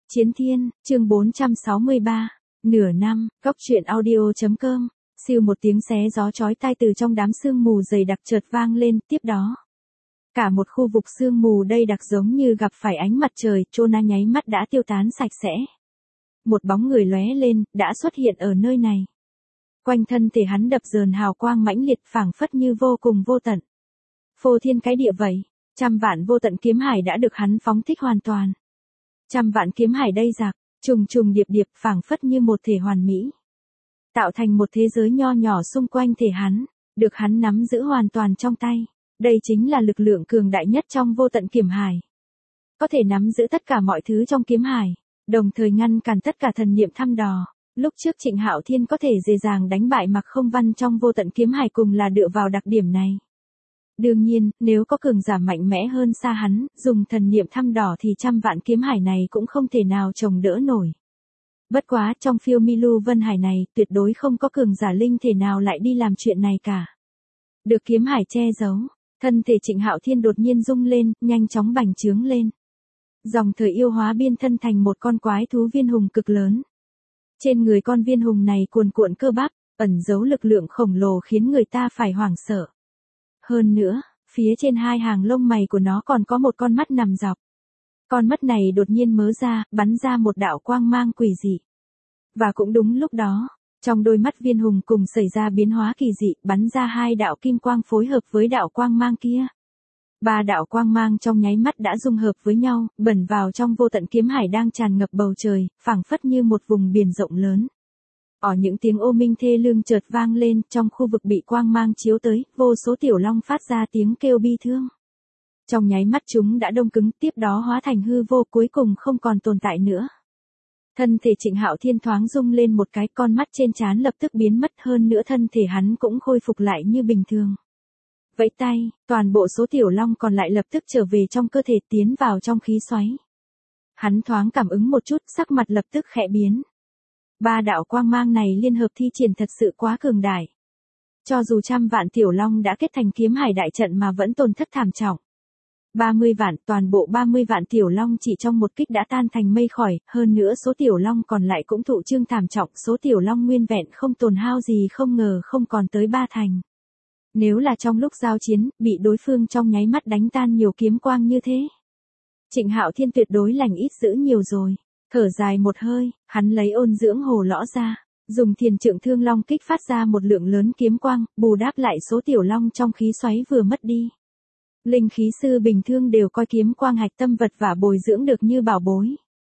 Chiến Thiên, chương 463, nửa năm, Cốc truyện audio.com, siêu một tiếng xé gió chói tai từ trong đám sương mù dày đặc chợt vang lên, tiếp đó. Cả một khu vực sương mù đây đặc giống như gặp phải ánh mặt trời, Chona nháy mắt đã tiêu tán sạch sẽ. Một bóng người lóe lên, đã xuất hiện ở nơi này. Quanh thân thể hắn đập dờn hào quang mãnh liệt phảng phất như vô cùng vô tận. Phô thiên cái địa vậy, trăm vạn vô tận kiếm hải đã được hắn phóng thích hoàn toàn. Trăm vạn kiếm hải đây rạc, trùng trùng điệp điệp phảng phất như một thể hoàn mỹ. Tạo thành một thế giới nho nhỏ xung quanh thể hắn, được hắn nắm giữ hoàn toàn trong tay. Đây chính là lực lượng cường đại nhất trong vô tận kiếm hải. Có thể nắm giữ tất cả mọi thứ trong kiếm hải, đồng thời ngăn cản tất cả thần niệm thăm dò. Lúc trước Trịnh Hạo Thiên có thể dễ dàng đánh bại Mạc Không Văn trong vô tận kiếm hải cùng là dựa vào đặc điểm này. Đương nhiên, nếu có cường giả mạnh mẽ hơn xa hắn, dùng thần niệm thăm dò thì trăm vạn kiếm hải này cũng không thể nào chống đỡ nổi. Bất quá, trong phiêu Milu Vân Hải này, tuyệt đối không có cường giả linh thể nào lại đi làm chuyện này cả. Được kiếm hải che giấu, thân thể Trịnh Hạo Thiên đột nhiên rung lên, nhanh chóng bành trướng lên. Dòng thời yêu hóa biên thân thành một con quái thú viên hùng cực lớn. Trên người con viên hùng này cuồn cuộn cơ bắp, ẩn giấu lực lượng khổng lồ khiến người ta phải hoảng sợ. Hơn nữa, phía trên hai hàng lông mày của nó còn có một con mắt nằm dọc. Con mắt này đột nhiên mớ ra, bắn ra một đạo quang mang quỷ dị. Và cũng đúng lúc đó, trong đôi mắt viên hùng cùng xảy ra biến hóa kỳ dị, bắn ra hai đạo kim quang phối hợp với đạo quang mang kia. Ba đạo quang mang trong nháy mắt đã dung hợp với nhau, bẩn vào trong vô tận kiếm hải đang tràn ngập bầu trời, phảng phất như một vùng biển rộng lớn. Ở những tiếng ô minh thê lương chợt vang lên, trong khu vực bị quang mang chiếu tới, vô số tiểu long phát ra tiếng kêu bi thương. Trong nháy mắt chúng đã đông cứng, tiếp đó hóa thành hư vô, cuối cùng không còn tồn tại nữa. Thân thể Trịnh Hạo Thiên thoáng rung lên một cái, con mắt trên trán lập tức biến mất, hơn nữa thân thể hắn cũng khôi phục lại như bình thường. Vẫy tay, toàn bộ số tiểu long còn lại lập tức trở về trong cơ thể, tiến vào trong khí xoáy. Hắn thoáng cảm ứng một chút, sắc mặt lập tức khẽ biến. Ba đạo quang mang này liên hợp thi triển thật sự quá cường đại. Cho dù trăm vạn tiểu long đã kết thành kiếm hải đại trận mà vẫn tổn thất thảm trọng. 30 vạn, toàn bộ 30 vạn tiểu long chỉ trong một kích đã tan thành mây khói, hơn nữa số tiểu long còn lại cũng thụ thương thảm trọng, số tiểu long nguyên vẹn không tổn hao gì không ngờ không còn tới 3 thành. Nếu là trong lúc giao chiến, bị đối phương trong nháy mắt đánh tan nhiều kiếm quang như thế. Trịnh Hạo Thiên tuyệt đối lành ít dữ nhiều rồi. Thở dài một hơi, hắn lấy ôn dưỡng hồ lõ ra, dùng thiền trượng thương long kích phát ra một lượng lớn kiếm quang, bù đáp lại số tiểu long trong khí xoáy vừa mất đi. Linh khí sư bình thường đều coi kiếm quang hạch tâm vật và bồi dưỡng được như bảo bối.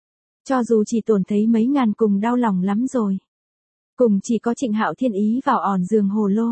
Cho dù chỉ tổn thấy mấy ngàn cùng đau lòng lắm rồi. Cùng chỉ có Trịnh Hạo Thiên ý vào ỏn giường hồ lô.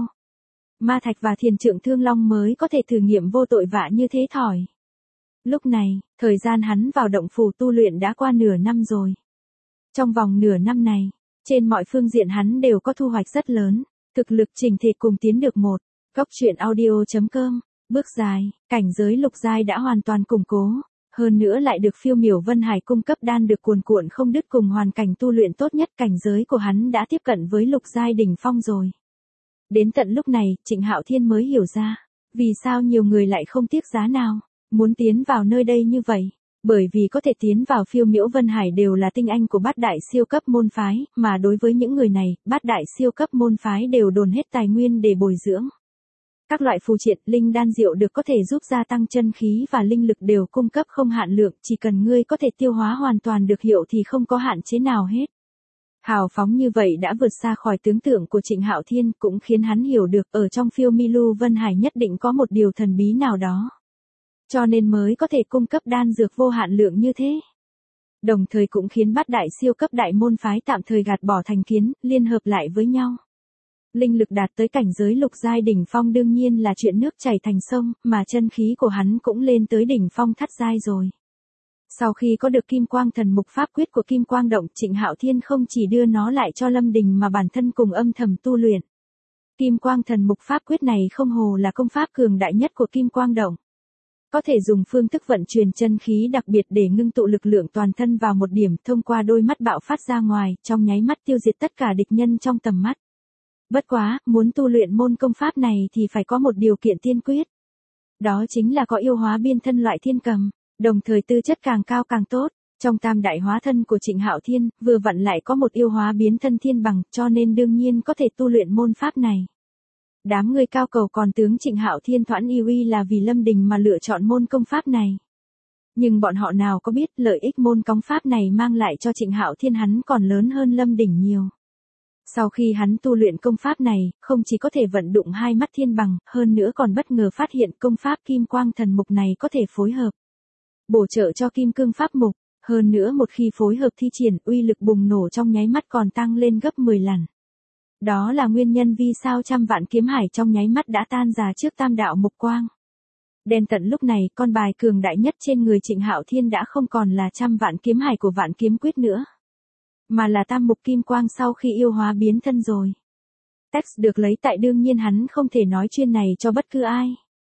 Ma thạch và thiền trượng thương long mới có thể thử nghiệm vô tội vạ như thế thỏi. Lúc này, thời gian hắn vào động phủ tu luyện đã qua nửa năm rồi. Trong vòng nửa năm này, trên mọi phương diện hắn đều có thu hoạch rất lớn, thực lực chỉnh thể cùng tiến được một. Cốc truyện audio.com, bước dài, cảnh giới lục giai đã hoàn toàn củng cố, hơn nữa lại được phiêu miểu Vân Hải cung cấp đan được cuồn cuộn không đứt cùng hoàn cảnh tu luyện tốt nhất, cảnh giới của hắn đã tiếp cận với lục giai đỉnh phong rồi. Đến tận lúc này, Trịnh Hạo Thiên mới hiểu ra, vì sao nhiều người lại không tiếc giá nào muốn tiến vào nơi đây như vậy, bởi vì có thể tiến vào phiêu miểu Vân Hải đều là tinh anh của bát đại siêu cấp môn phái, mà đối với những người này, bát đại siêu cấp môn phái đều dồn hết tài nguyên để bồi dưỡng. Các loại phù triện, linh đan diệu được có thể giúp gia tăng chân khí và linh lực đều cung cấp không hạn lượng, chỉ cần ngươi có thể tiêu hóa hoàn toàn được hiệu thì không có hạn chế nào hết. Hào phóng như vậy đã vượt xa khỏi tưởng tượng của Trịnh Hạo Thiên, cũng khiến hắn hiểu được ở trong phiêu Milu Vân Hải nhất định có một điều thần bí nào đó. Cho nên mới có thể cung cấp đan dược vô hạn lượng như thế. Đồng thời cũng khiến bát đại siêu cấp đại môn phái tạm thời gạt bỏ thành kiến, liên hợp lại với nhau. Linh lực đạt tới cảnh giới lục giai đỉnh phong đương nhiên là chuyện nước chảy thành sông, mà chân khí của hắn cũng lên tới đỉnh phong thất giai rồi. Sau khi có được Kim Quang Thần Mục Pháp Quyết của Kim Quang Động, Trịnh Hạo Thiên không chỉ đưa nó lại cho Lâm Đình mà bản thân cùng âm thầm tu luyện. Kim Quang Thần Mục Pháp Quyết này không hồ là công pháp cường đại nhất của Kim Quang Động. Có thể dùng phương thức vận chuyển chân khí đặc biệt để ngưng tụ lực lượng toàn thân vào một điểm, thông qua đôi mắt bạo phát ra ngoài, trong nháy mắt tiêu diệt tất cả địch nhân trong tầm mắt. Bất quá, muốn tu luyện môn công pháp này thì phải có một điều kiện tiên quyết. Đó chính là có yêu hóa biên thân loại thiên cầm, đồng thời tư chất càng cao càng tốt, Trong tam đại hóa thân của Trịnh Hạo Thiên, vừa vặn lại có một yêu hóa biến thân thiên bằng, cho nên đương nhiên có thể tu luyện môn pháp này. Đám người cao cầu còn tướng Trịnh Hạo Thiên Thoãn yêu y là vì Lâm Đình mà lựa chọn môn công pháp này. Nhưng bọn họ nào có biết lợi ích môn công pháp này mang lại cho Trịnh Hạo Thiên hắn còn lớn hơn Lâm Đình nhiều. Sau khi hắn tu luyện công pháp này, không chỉ có thể vận dụng hai mắt thiên bằng, hơn nữa còn bất ngờ phát hiện công pháp kim quang thần mục này có thể phối hợp, bổ trợ cho kim cương pháp mục. Hơn nữa một khi phối hợp thi triển, uy lực bùng nổ trong nháy mắt còn tăng lên gấp 10 lần. Đó là nguyên nhân vì sao trăm vạn kiếm hải trong nháy mắt đã tan rã trước tam đạo mục quang. Đen tận lúc này, con bài cường đại nhất trên người Trịnh Hạo Thiên đã không còn là trăm vạn kiếm hải của vạn kiếm quyết nữa, mà là tam mục kim quang sau khi yêu hóa biến thân rồi. Text được lấy tại đương nhiên hắn không thể nói chuyên này cho bất cứ ai.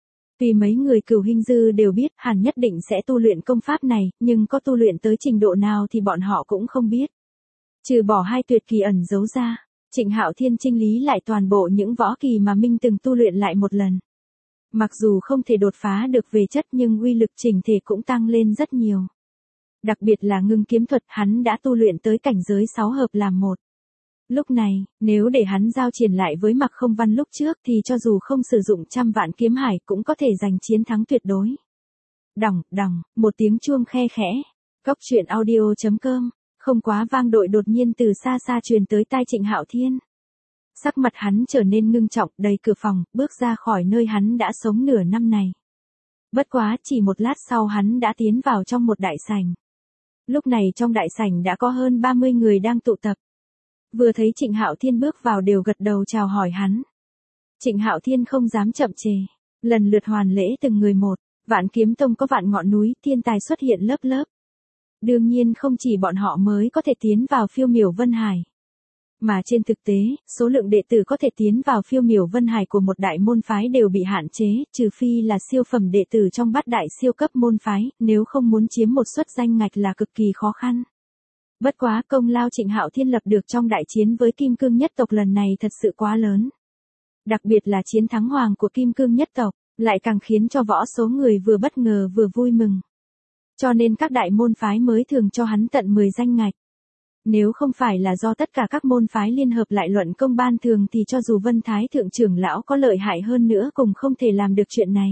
Vì mấy người Cửu Hinh Dư đều biết hắn nhất định sẽ tu luyện công pháp này, nhưng có tu luyện tới trình độ nào thì bọn họ cũng không biết. Trừ bỏ hai tuyệt kỳ ẩn giấu ra, Trịnh Hạo Thiên chinh lý lại toàn bộ những võ kỳ mà Minh từng tu luyện lại một lần. Mặc dù không thể đột phá được về chất nhưng uy lực chỉnh thể cũng tăng lên rất nhiều. Đặc biệt là ngưng kiếm thuật hắn đã tu luyện tới cảnh giới 6 hợp làm một. Lúc này, nếu để hắn giao triển lại với Mạc Không Văn lúc trước thì cho dù không sử dụng trăm vạn kiếm hải cũng có thể giành chiến thắng tuyệt đối. Đỏng, đỏng, một tiếng chuông khe khẽ. Cốc truyện audio.com, không quá vang đội đột nhiên từ xa xa truyền tới tai Trịnh Hạo Thiên. Sắc mặt hắn trở nên ngưng trọng, đẩy cửa phòng, bước ra khỏi nơi hắn đã sống nửa năm này. Bất quá chỉ một lát sau hắn đã tiến vào trong một đại sảnh. Lúc này trong đại sảnh đã có hơn 30 người đang tụ tập. Vừa thấy Trịnh Hạo Thiên bước vào đều gật đầu chào hỏi hắn. Trịnh Hạo Thiên không dám chậm trễ, lần lượt hoàn lễ từng người một. Vạn Kiếm Tông có vạn ngọn núi, thiên tài xuất hiện lớp lớp. Đương nhiên không chỉ bọn họ mới có thể tiến vào Phiêu Miểu Vân Hải, mà trên thực tế, số lượng đệ tử có thể tiến vào Phiêu Miểu Vân Hải của một đại môn phái đều bị hạn chế, trừ phi là siêu phẩm đệ tử trong bát đại siêu cấp môn phái, nếu không muốn chiếm một suất danh ngạch là cực kỳ khó khăn. Bất quá công lao Trịnh Hạo Thiên lập được trong đại chiến với Kim Cương nhất tộc lần này thật sự quá lớn. Đặc biệt là chiến thắng hoàng của Kim Cương nhất tộc, lại càng khiến cho võ số người vừa bất ngờ vừa vui mừng. Cho nên các đại môn phái mới thường cho hắn tận 10 danh ngạch. Nếu không phải là do tất cả các môn phái liên hợp lại luận công ban thường thì cho dù Vân Thái Thượng trưởng lão có lợi hại hơn nữa cũng không thể làm được chuyện này.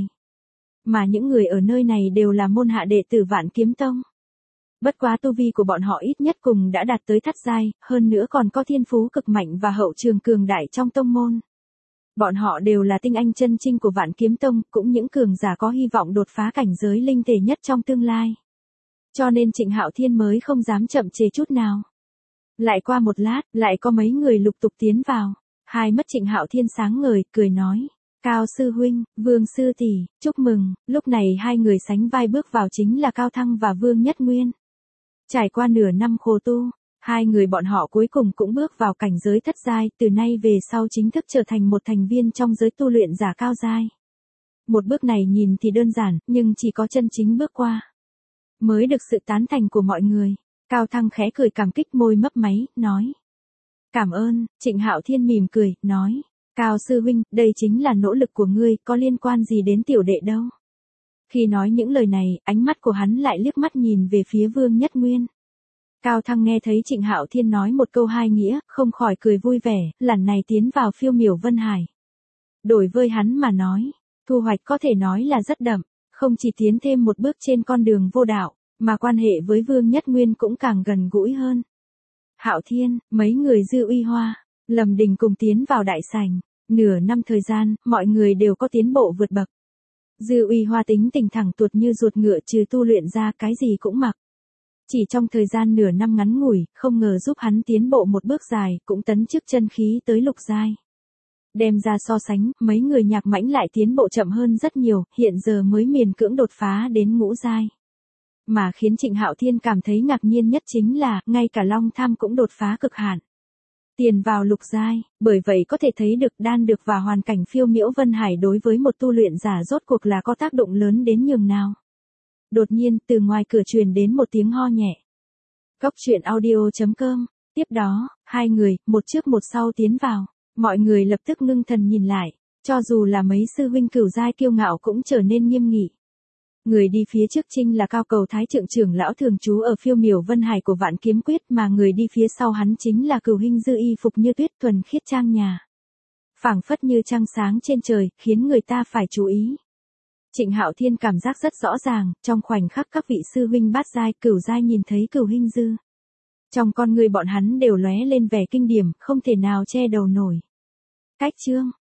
Mà những người ở nơi này đều là môn hạ đệ tử Vạn Kiếm Tông. Bất quá tu vi của bọn họ ít nhất cùng đã đạt tới thất giai, hơn nữa còn có thiên phú cực mạnh và hậu trường cường đại trong tông môn. Bọn họ đều là tinh anh chân chính của Vạn Kiếm Tông, cũng những cường giả có hy vọng đột phá cảnh giới linh thể nhất trong tương lai. Cho nên Trịnh Hạo Thiên mới không dám chậm trễ chút nào. Lại qua một lát, lại có mấy người lục tục tiến vào. Hai mắt Trịnh Hạo Thiên sáng ngời, cười nói. Cao sư huynh, Vương sư tỷ, chúc mừng. Lúc này hai người sánh vai bước vào chính là Cao Thăng và Vương Nhất Nguyên. Trải qua nửa năm khổ tu, hai người bọn họ cuối cùng cũng bước vào cảnh giới thất giai, từ nay về sau chính thức trở thành một thành viên trong giới tu luyện giả cao giai. Một bước này nhìn thì đơn giản, nhưng chỉ có chân chính bước qua mới được sự tán thành của mọi người. Cao Thăng khẽ cười cảm kích, môi mấp máy, nói. Cảm ơn. Trịnh Hạo Thiên mỉm cười, nói. Cao sư huynh, đây chính là nỗ lực của ngươi, có liên quan gì đến tiểu đệ đâu. Khi nói những lời này, ánh mắt của hắn lại liếc mắt nhìn về phía Vương Nhất Nguyên. Cao Thăng nghe thấy Trịnh Hạo Thiên nói một câu hai nghĩa, không khỏi cười vui vẻ, lần này tiến vào Phiêu Miểu Vân Hải. Đối với hắn mà nói, thu hoạch có thể nói là rất đậm, không chỉ tiến thêm một bước trên con đường vô đạo, mà quan hệ với Vương Nhất Nguyên cũng càng gần gũi hơn. Hạo Thiên, mấy người Dư Uy Hoa, Lâm Đình cùng tiến vào đại sảnh. Nửa năm thời gian, mọi người đều có tiến bộ vượt bậc. Dư Uy Hoa tính tình thẳng tuột như ruột ngựa, trừ tu luyện ra cái gì cũng mặc. Chỉ trong thời gian nửa năm ngắn ngủi, không ngờ giúp hắn tiến bộ một bước dài, cũng tấn chức chân khí tới lục giai. Đem ra so sánh, mấy người Nhạc Mãnh lại tiến bộ chậm hơn rất nhiều, hiện giờ mới miền cưỡng đột phá đến ngũ giai. Mà khiến Trịnh Hạo Thiên cảm thấy ngạc nhiên nhất chính là, ngay cả Long Tham cũng đột phá cực hạn. Tiền vào lục giai, bởi vậy có thể thấy được đan dược và hoàn cảnh Phiêu Miểu Vân Hải đối với một tu luyện giả rốt cuộc là có tác động lớn đến nhường nào. Đột nhiên, từ ngoài cửa truyền đến một tiếng ho nhẹ. Cốc truyện audio.com, tiếp đó, hai người, một trước một sau tiến vào. Mọi người lập tức ngưng thần nhìn lại, cho dù là mấy sư huynh cửu giai kiêu ngạo cũng trở nên nghiêm nghị. Người đi phía trước chính là Cao Cầu Thái Trượng trưởng lão thường trú ở phiêu miểu vân hải của Vạn Kiếm Quyết, mà người đi phía sau hắn chính là Cửu Hinh Dư y phục như tuyết thuần khiết trang nhã. Phảng phất như trăng sáng trên trời, khiến người ta phải chú ý. Trịnh Hạo Thiên cảm giác rất rõ ràng, trong khoảnh khắc các vị sư huynh bát giai, cửu giai nhìn thấy Cửu Hinh Dư. Trong con người bọn hắn đều lóe lên vẻ kinh điểm, không thể nào che đầu nổi. Cách chương